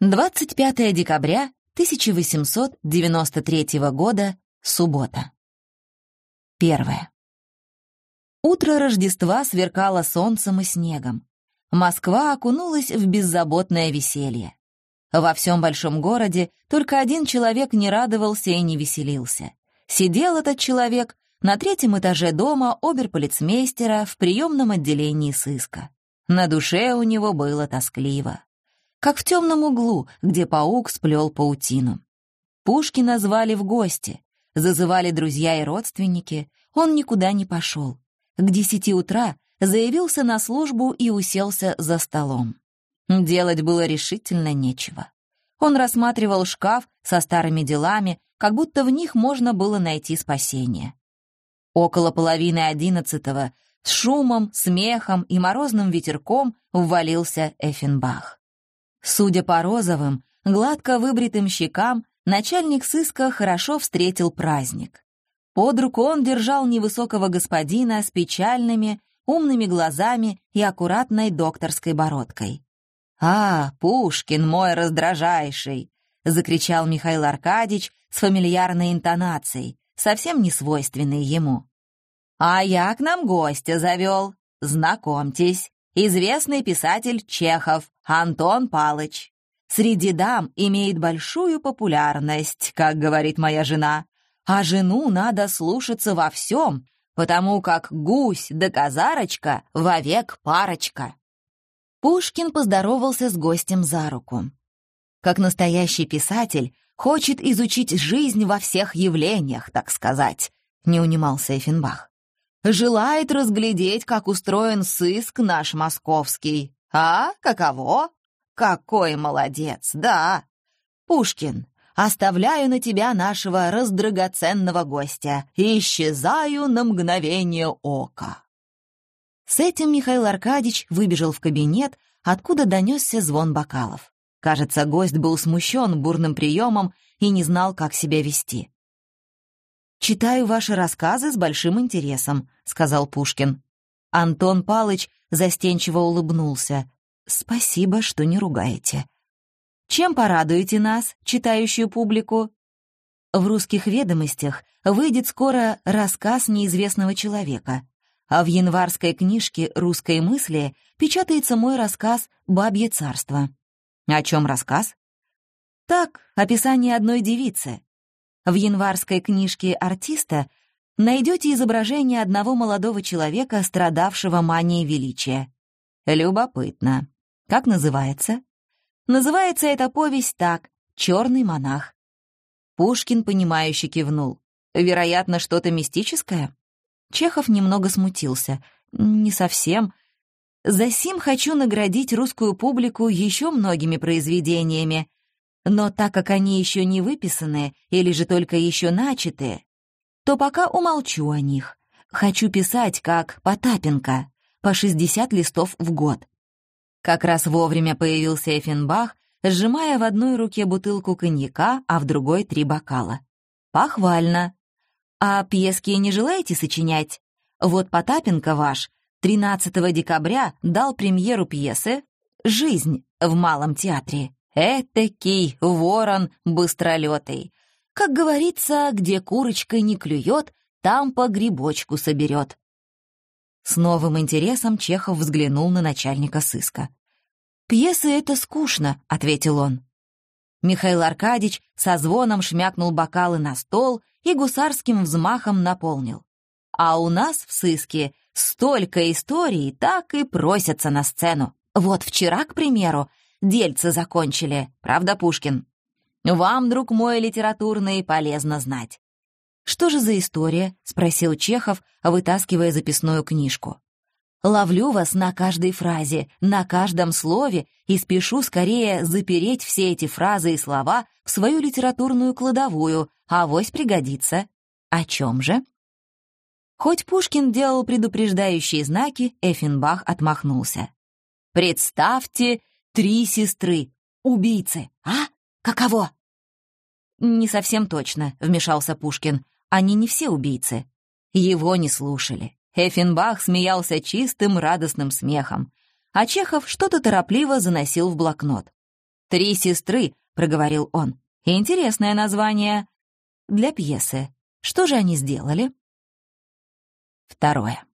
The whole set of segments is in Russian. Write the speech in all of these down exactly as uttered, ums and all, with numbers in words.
двадцать пятое декабря тысяча восемьсот девяносто третьего года, суббота. Первое. Утро Рождества сверкало солнцем и снегом. Москва окунулась в беззаботное веселье. Во всем большом городе только один человек не радовался и не веселился. Сидел этот человек на третьем этаже дома оберполицмейстера в приемном отделении сыска. На душе у него было тоскливо. Как в темном углу, где паук сплел паутину. Пушкина звали в гости, зазывали друзья и родственники, он никуда не пошел. К десяти утра заявился на службу и уселся за столом. Делать было решительно нечего. Он рассматривал шкаф со старыми делами, как будто в них можно было найти спасение. Около половины одиннадцатого с шумом, смехом и морозным ветерком ввалился Эффенбах. Судя по розовым, гладко выбритым щекам, начальник сыска хорошо встретил праздник. Под руку он держал невысокого господина с печальными, умными глазами и аккуратной докторской бородкой. «А, Пушкин мой раздражайший!» — закричал Михаил Аркадьич с фамильярной интонацией, совсем не свойственной ему. «А я к нам гостя завел. Знакомьтесь, известный писатель Чехов, Антон Палыч. Среди дам имеет большую популярность, как говорит моя жена, а жену надо слушаться во всем, потому как гусь да козарочка вовек парочка». Пушкин поздоровался с гостем за руку. Как настоящий писатель, хочет изучить жизнь во всех явлениях, так сказать, не унимался Эффенбах. Желает разглядеть, как устроен сыск наш московский. А, каково? Какой молодец, да. Пушкин, оставляю на тебя нашего раздрагоценного гостя и исчезаю на мгновение ока. С этим Михаил Аркадьич выбежал в кабинет, откуда донесся звон бокалов. Кажется, гость был смущен бурным приемом и не знал, как себя вести. «Читаю ваши рассказы с большим интересом», — сказал Пушкин. Антон Палыч застенчиво улыбнулся. «Спасибо, что не ругаете. Чем порадуете нас, читающую публику?» В «Русских ведомостях» выйдет скоро рассказ неизвестного человека, а в январской книжке «Русской мысли» печатается мой рассказ «Бабье царство». О чем рассказ? Так, описание одной девицы. В январской книжке «Артиста» найдете изображение одного молодого человека, страдавшего манией величия. Любопытно. Как называется? Называется эта повесть так «Черный монах». Пушкин, понимающе кивнул. Вероятно, что-то мистическое? Чехов немного смутился. Не совсем. Засим хочу наградить русскую публику еще многими произведениями, но так как они еще не выписаны или же только еще начаты, то пока умолчу о них. Хочу писать, как Потапенко, по шестьдесят листов в год. Как раз вовремя появился Эффенбах, сжимая в одной руке бутылку коньяка, а в другой три бокала. Похвально. А пьески не желаете сочинять? Вот Потапенко ваш тринадцатого декабря дал премьеру пьесы «Жизнь» в Малом театре. Этакий ворон быстролетый. Как говорится, где курочка не клюет, там по грибочку соберет. С новым интересом Чехов взглянул на начальника сыска. «Пьесы — это скучно», — ответил он. Михаил Аркадьич со звоном шмякнул бокалы на стол и гусарским взмахом наполнил. «А у нас в сыске столько историй так и просятся на сцену. Вот вчера, к примеру, дельцы закончили, правда, Пушкин? Вам, друг мой литературный, полезно знать». «Что же за история?» — спросил Чехов, вытаскивая записную книжку. «Ловлю вас на каждой фразе, на каждом слове и спешу скорее запереть все эти фразы и слова в свою литературную кладовую, авось пригодится. О чем же?» Хоть Пушкин делал предупреждающие знаки, Эффенбах отмахнулся. «Представьте, три сестры, убийцы, а? Каково?» «Не совсем точно», — вмешался Пушкин. «Они не все убийцы». Его не слушали. Эффенбах смеялся чистым, радостным смехом, а Чехов что-то торопливо заносил в блокнот. «Три сестры», — проговорил он. «Интересное название для пьесы. Что же они сделали?» Второе.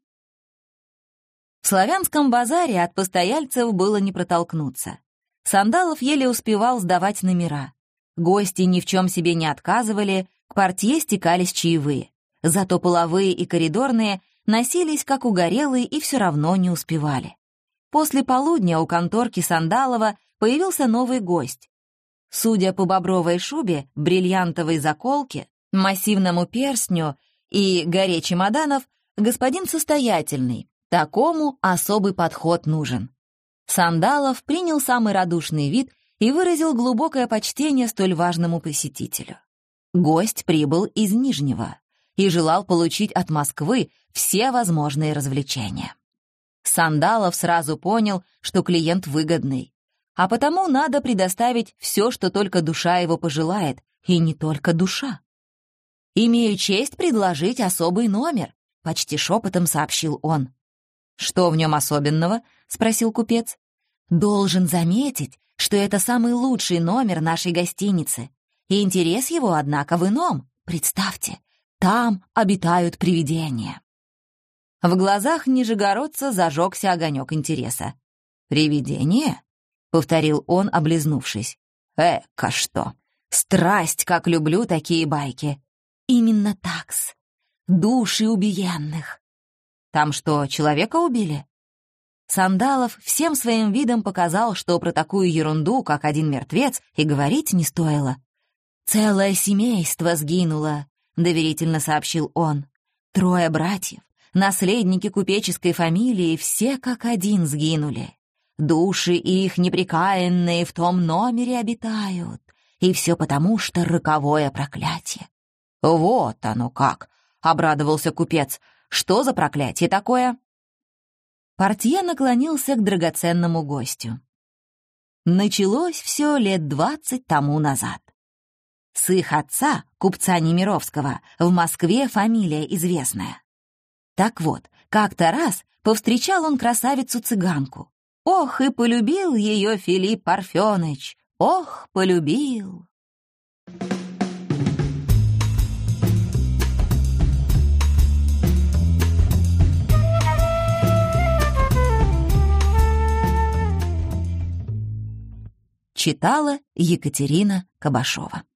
В славянском базаре от постояльцев было не протолкнуться. Сандалов еле успевал сдавать номера. Гости ни в чем себе не отказывали, к портье стекались чаевые. Зато половые и коридорные носились как угорелые и все равно не успевали. После полудня у конторки Сандалова появился новый гость. Судя по бобровой шубе, бриллиантовой заколке, массивному перстню и горе чемоданов, господин состоятельный, такому особый подход нужен. Сандалов принял самый радушный вид и выразил глубокое почтение столь важному посетителю. Гость прибыл из Нижнего и желал получить от Москвы все возможные развлечения. Сандалов сразу понял, что клиент выгодный, а потому надо предоставить все, что только душа его пожелает, и не только душа. «Имею честь предложить особый номер», — почти шепотом сообщил он. «Что в нем особенного?» — спросил купец. «Должен заметить, что это самый лучший номер нашей гостиницы, и интерес его, однако, в ином. Представьте, там обитают привидения». В глазах нижегородца зажегся огонек интереса. «Привидение?» — повторил он, облизнувшись. «Эка что! Страсть, как люблю такие байки!» «Именно такс. Души убиенных». «Там что, человека убили?» Сандалов всем своим видом показал, что про такую ерунду, как один мертвец, и говорить не стоило. «Целое семейство сгинуло», — доверительно сообщил он. «Трое братьев, наследники купеческой фамилии, все как один сгинули. Души их непрекаянные в том номере обитают, и все потому, что роковое проклятие». «Вот оно как!» — обрадовался купец. «Что за проклятие такое?» Портье наклонился к драгоценному гостю. Началось все лет двадцать тому назад. С их отца, купца Немировского, в Москве фамилия известная. Так вот, как-то раз повстречал он красавицу-цыганку. Ох, и полюбил ее Филипп Парфеныч! Ох, полюбил! Читала Екатерина Кабашова.